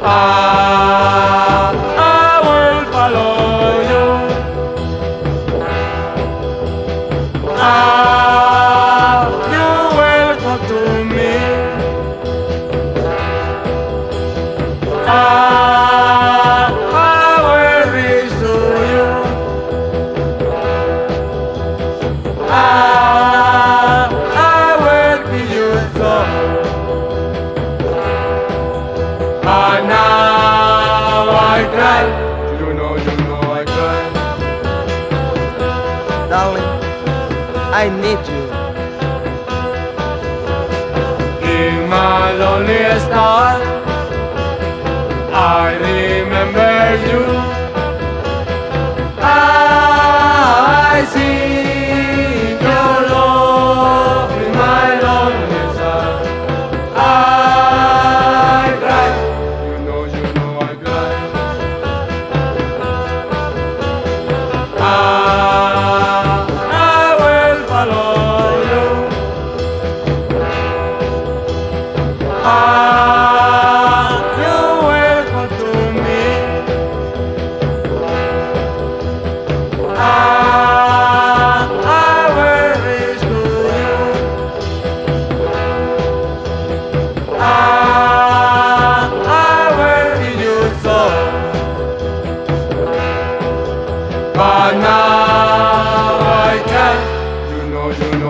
I will follow you. You will talk to me. I will reach to you. I will be your soul. Now I cry. You know I cry. Darling, I need you. In my loneliest hour, I remember you. I see your love in my loneliest hour. I cry. You know I cry. I will follow you. You will come to me. I will reach to you. I will be your soul. But now I can't. You know